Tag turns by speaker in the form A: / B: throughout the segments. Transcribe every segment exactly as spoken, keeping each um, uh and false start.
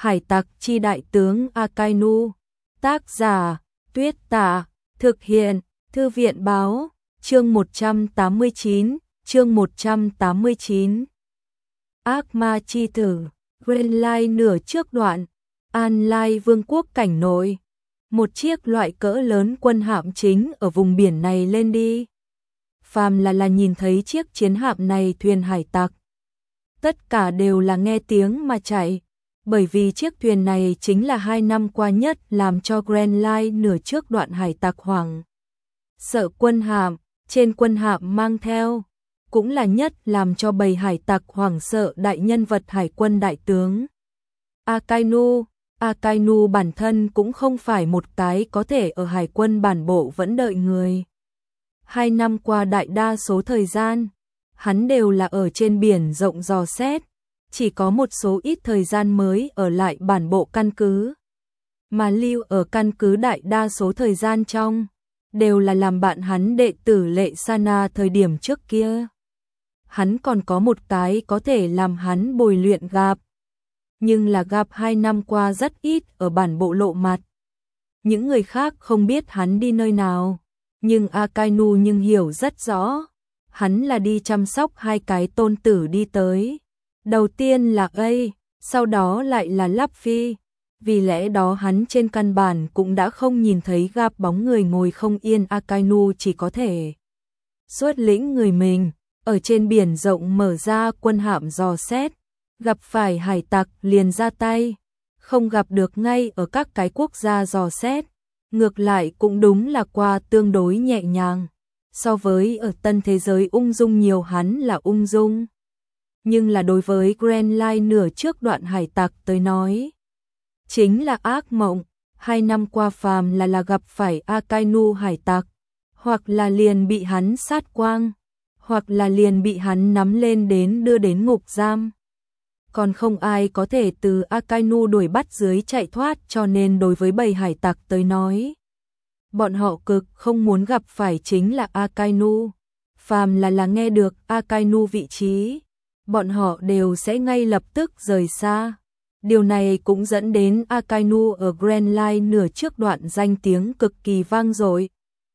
A: Hải tặc chi đại tướng Akainu. Tác giả Tuyết Tạ. Thực hiện Thư viện báo. Chương một trăm tám mươi chín. Chương một trăm tám mươi chín. Ác ma chi tử. Greenlight nửa trước đoạn. An Lai vương quốc cảnh nội. Một chiếc loại cỡ lớn quân hạm chính ở vùng biển này lên đi. Phàm là là nhìn thấy chiếc chiến hạm này thuyền hải tặc. Tất cả đều là nghe tiếng mà chạy. Bởi vì chiếc thuyền này chính là hai năm qua nhất làm cho Greenlight nửa trước đoạn hải tặc hoảng sợ quân hạm, trên quân hạm mang theo, cũng là nhất làm cho bầy hải tặc hoảng sợ đại nhân vật hải quân đại tướng Akainu. Akainu bản thân cũng không phải một cái có thể ở hải quân bản bộ vẫn đợi người. Hai năm qua đại đa số thời gian, hắn đều là ở trên biển rộng dò xét, chỉ có một số ít thời gian mới ở lại bản bộ căn cứ. Mà lưu ở căn cứ đại đa số thời gian trong, đều là làm bạn hắn đệ tử Lệ Sana thời điểm trước kia. Hắn còn có một cái có thể làm hắn bồi luyện gặp, nhưng là gặp hai năm qua rất ít ở bản bộ lộ mặt. Những người khác không biết hắn đi nơi nào, nhưng Akainu nhưng hiểu rất rõ, hắn là đi chăm sóc hai cái tôn tử đi tới. Đầu tiên là A, sau đó lại là Luffy, vì lẽ đó hắn trên căn bản cũng đã không nhìn thấy gặp bóng người ngồi không yên. Akainu chỉ có thể xuất lĩnh người mình, ở trên biển rộng mở ra quân hạm dò xét, gặp phải hải tặc liền ra tay, không gặp được ngay ở các cái quốc gia dò xét, ngược lại cũng đúng là qua tương đối nhẹ nhàng, so với ở tân thế giới ung dung nhiều hắn là ung dung. Nhưng là đối với Greenlight nửa trước đoạn hải tặc tới nói, chính là ác mộng. Hai năm qua phàm là là gặp phải Akainu hải tặc, hoặc là liền bị hắn sát quang, hoặc là liền bị hắn nắm lên đến đưa đến ngục giam. Còn không ai có thể từ Akainu đuổi bắt dưới chạy thoát, cho nên đối với bầy hải tặc tới nói, bọn họ cực không muốn gặp phải chính là Akainu. Phàm là là nghe được Akainu vị trí, bọn họ đều sẽ ngay lập tức rời xa. Điều này cũng dẫn đến Akainu ở Greenlight nửa trước đoạn danh tiếng cực kỳ vang dội,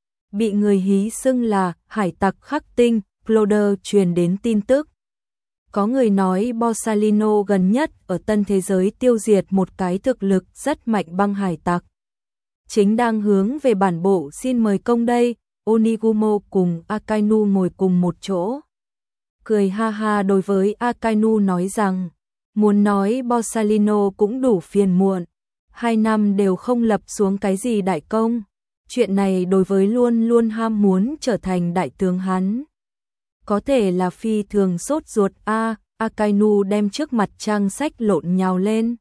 A: bị người hí xưng là hải tặc khắc tinh. Cloder truyền đến tin tức, có người nói Borsalino gần nhất ở tân thế giới tiêu diệt một cái thực lực rất mạnh băng hải tặc, chính đang hướng về bản bộ xin mời công đây. Onigumo cùng Akainu ngồi cùng một chỗ, cười ha ha đối với Akainu nói rằng, muốn nói Borsalino cũng đủ phiền muộn, hai năm đều không lập xuống cái gì đại công, chuyện này đối với luôn luôn ham muốn trở thành đại tướng hắn, có thể là phi thường sốt ruột. A, Akainu đem trước mặt trang sách lộn nhào lên,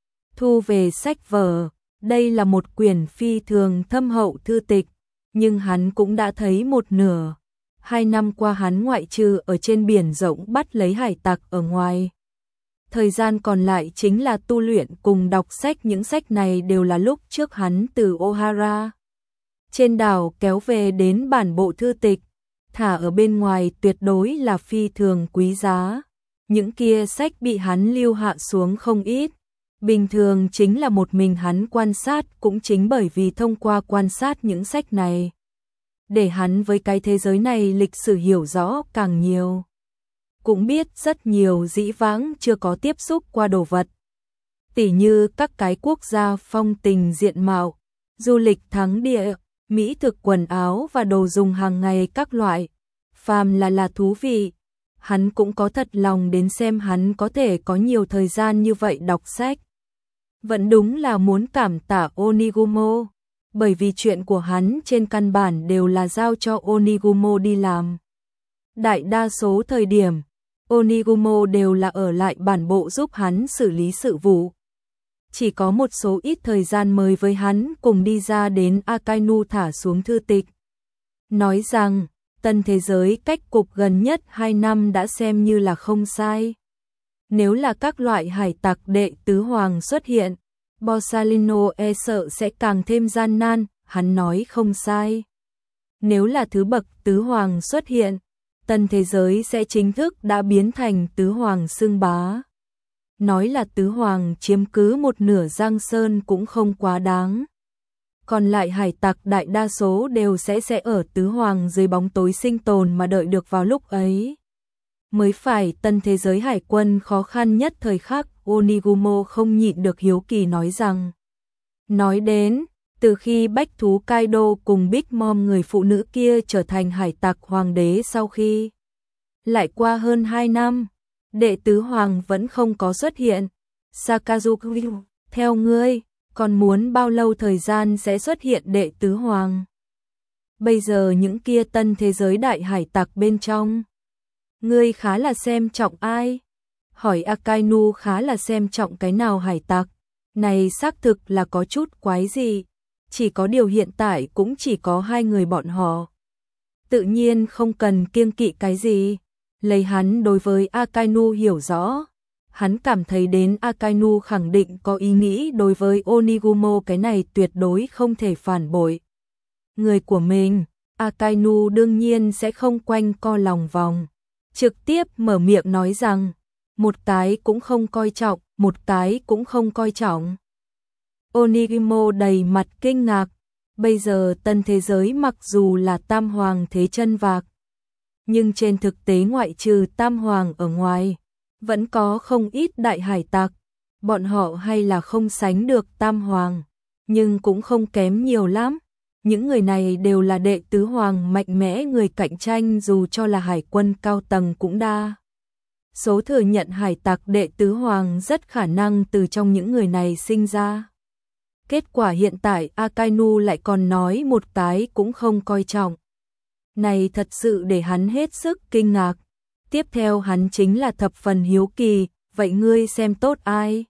A: thu về sách vở, đây là một quyển phi thường thâm hậu thư tịch, nhưng hắn cũng đã thấy một nửa. Hai năm qua hắn ngoại trừ ở trên biển rộng bắt lấy hải tặc ở ngoài, thời gian còn lại chính là tu luyện cùng đọc sách. Những sách này đều là lúc trước hắn từ Ohara trên đảo kéo về đến bản bộ thư tịch, thả ở bên ngoài tuyệt đối là phi thường quý giá. Những kia sách bị hắn lưu hạ xuống không ít, bình thường chính là một mình hắn quan sát, cũng chính bởi vì thông qua quan sát những sách này, để hắn với cái thế giới này lịch sử hiểu rõ càng nhiều, cũng biết rất nhiều dĩ vãng chưa có tiếp xúc qua đồ vật, tỉ như các cái quốc gia phong tình diện mạo, du lịch thắng địa, mỹ thực quần áo và đồ dùng hàng ngày các loại. Phàm là là thú vị, hắn cũng có thật lòng đến xem. Hắn có thể có nhiều thời gian như vậy đọc sách, vẫn đúng là muốn cảm tạ Onigumo, bởi vì chuyện của hắn trên căn bản đều là giao cho Onigumo đi làm. Đại đa số thời điểm, Onigumo đều là ở lại bản bộ giúp hắn xử lý sự vụ. Chỉ có một số ít thời gian mới với hắn cùng đi ra đến Akainu thả xuống thư tịch, nói rằng tân thế giới cách cục gần nhất hai năm đã xem như là không sai. Nếu là các loại hải tặc đệ tứ hoàng xuất hiện, Borsalino e sợ sẽ càng thêm gian nan. Hắn nói không sai. Nếu là thứ bậc tứ hoàng xuất hiện, tân thế giới sẽ chính thức đã biến thành tứ hoàng xưng bá. nói là tứ hoàng chiếm cứ một nửa Giang Sơn cũng không quá đáng. Còn lại hải tặc đại đa số đều sẽ sẽ ở tứ hoàng dưới bóng tối sinh tồn mà đợi được vào lúc ấy. Mới phải. Tân thế giới hải quân khó khăn nhất thời khắc, Onigumo không nhịn được hiếu kỳ nói rằng. Nói đến, từ khi bách thú Kaido cùng Big Mom người phụ nữ kia trở thành hải tặc hoàng đế sau khi lại qua hơn hai năm, đệ tứ hoàng vẫn không có xuất hiện. Sakazuki, theo ngươi, còn muốn bao lâu thời gian sẽ xuất hiện đệ tứ hoàng? Bây giờ những kia tân thế giới đại hải tặc bên trong, ngươi khá là xem trọng ai? Hỏi Akainu khá là xem trọng cái nào hải tặc? Này xác thực là có chút quái gì, chỉ có điều hiện tại cũng chỉ có hai người bọn họ. Tự nhiên không cần kiêng kỵ cái gì. Lấy hắn đối với Akainu hiểu rõ, hắn cảm thấy đến Akainu khẳng định có ý nghĩ đối với Onigumo, cái này tuyệt đối không thể phản bội. Người của mình, Akainu đương nhiên sẽ không quanh co lòng vòng, trực tiếp mở miệng nói rằng, một cái cũng không coi trọng, một cái cũng không coi trọng. Onigumo đầy mặt kinh ngạc, bây giờ tân thế giới mặc dù là tam hoàng thế chân vạc, nhưng trên thực tế ngoại trừ tam hoàng ở ngoài, vẫn có không ít đại hải tặc, bọn họ hay là không sánh được tam hoàng, nhưng cũng không kém nhiều lắm. Những người này đều là đệ tứ hoàng mạnh mẽ, người cạnh tranh dù cho là hải quân cao tầng cũng đa số thừa nhận hải tặc đệ tứ hoàng rất khả năng từ trong những người này sinh ra. Kết quả hiện tại Akainu lại còn nói một cái cũng không coi trọng. Này thật sự để hắn hết sức kinh ngạc. Tiếp theo hắn chính là thập phần hiếu kỳ, vậy ngươi xem tốt ai?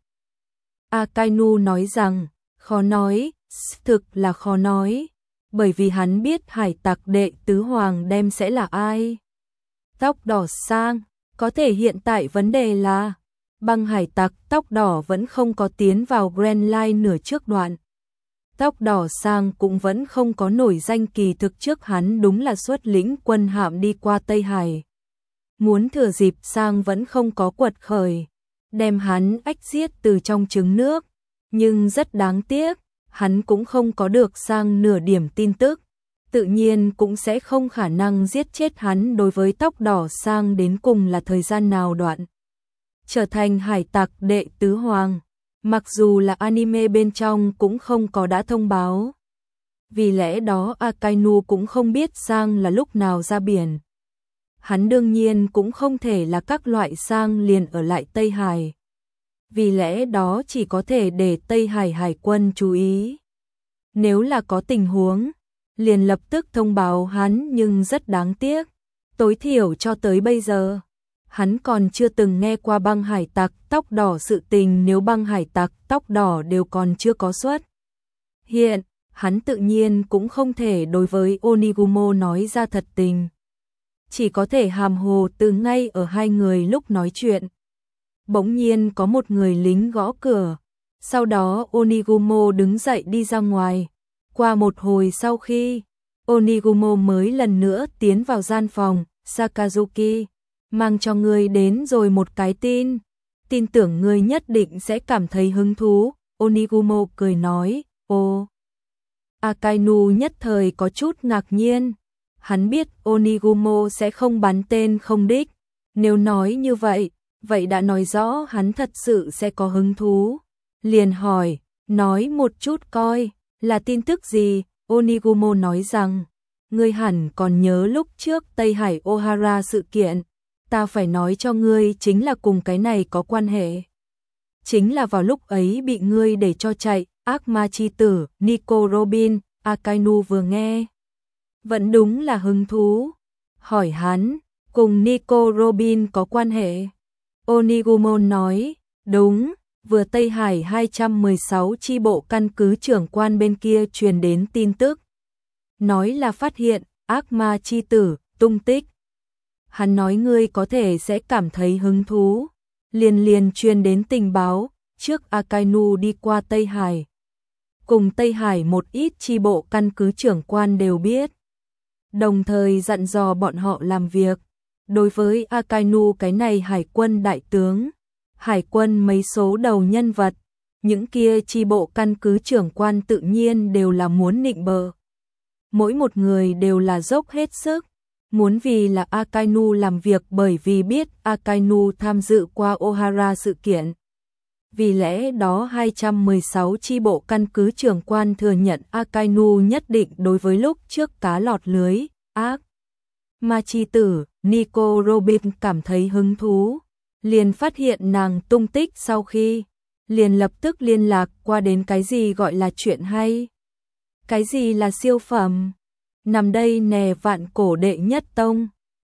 A: Akainu nói rằng, khó nói, thực là khó nói, bởi vì hắn biết hải tặc đệ tứ hoàng đem sẽ là ai. Tóc đỏ sang, có thể hiện tại vấn đề là, băng hải tặc tóc đỏ vẫn không có tiến vào Grand Line nửa trước đoạn. Tóc đỏ sang cũng vẫn không có nổi danh, kỳ thực trước hắn đúng là xuất lĩnh quân hạm đi qua Tây Hải. Muốn thừa dịp sang vẫn không có quật khởi, đem hắn ách giết từ trong trứng nước. Nhưng rất đáng tiếc, hắn cũng không có được sang nửa điểm tin tức. Tự nhiên cũng sẽ không khả năng giết chết hắn. Đối với tóc đỏ sang đến cùng là thời gian nào đoạn trở thành hải tặc đệ tứ hoàng, mặc dù là anime bên trong cũng không có đã thông báo. Vì lẽ đó Akainu cũng không biết sang là lúc nào ra biển. Hắn đương nhiên cũng không thể là các loại sang liền ở lại Tây Hải. Vì lẽ đó chỉ có thể để Tây Hải hải quân chú ý. Nếu là có tình huống, liền lập tức thông báo hắn, nhưng rất đáng tiếc. Tối thiểu cho tới bây giờ, hắn còn chưa từng nghe qua băng hải tặc tóc đỏ sự tình. Nếu băng hải tặc tóc đỏ đều còn chưa có xuất hiện, hắn tự nhiên cũng không thể đối với Onigumo nói ra thật tình. Chỉ có thể hàm hồ từ ngay ở hai người lúc nói chuyện. Bỗng nhiên có một người lính gõ cửa. Sau đó Onigumo đứng dậy đi ra ngoài. Qua một hồi sau khi Onigumo mới lần nữa tiến vào gian phòng, Sakazuki, mang cho ngươi đến rồi một cái tin. Tin tưởng ngươi nhất định sẽ cảm thấy hứng thú. Onigumo cười nói, ô. Akainu nhất thời có chút ngạc nhiên. Hắn biết Onigumo sẽ không bắn tên không đích. Nếu nói như vậy, vậy đã nói rõ hắn thật sự sẽ có hứng thú. Liền hỏi, nói một chút coi, là tin tức gì? Onigumo nói rằng, ngươi hẳn còn nhớ lúc trước Tây Hải Ohara sự kiện. Ta phải nói cho ngươi chính là cùng cái này có quan hệ. Chính là vào lúc ấy bị ngươi để cho chạy, ác ma chi tử, Nico Robin. Akainu vừa nghe, vẫn đúng là hứng thú. Hỏi hắn, cùng Nico Robin có quan hệ? Onigumo nói, đúng, vừa Tây Hải hai trăm mười sáu chi bộ căn cứ trưởng quan bên kia truyền đến tin tức. Nói là phát hiện, ác ma chi tử, tung tích. Hắn nói ngươi có thể sẽ cảm thấy hứng thú. Liền liền truyền đến tình báo, trước Akainu đi qua Tây Hải. Cùng Tây Hải một ít chi bộ căn cứ trưởng quan đều biết. Đồng thời dặn dò bọn họ làm việc. Đối với Akainu cái này hải quân đại tướng, hải quân mấy số đầu nhân vật, những kia chi bộ căn cứ trưởng quan tự nhiên đều là muốn nịnh bợ. Mỗi một người đều là dốc hết sức, muốn vì là Akainu làm việc bởi vì biết Akainu tham dự qua Ohara sự kiện. Vì lẽ đó hai trăm mười sáu chi bộ căn cứ trưởng quan thừa nhận Akainu nhất định đối với lúc trước cá lọt lưới, ác. Mà chi tử, Nico Robin cảm thấy hứng thú, liền phát hiện nàng tung tích sau khi, liền lập tức liên lạc qua đến cái gì gọi là chuyện hay. Cái gì là siêu phẩm? Nằm đây nè vạn cổ đệ nhất tông.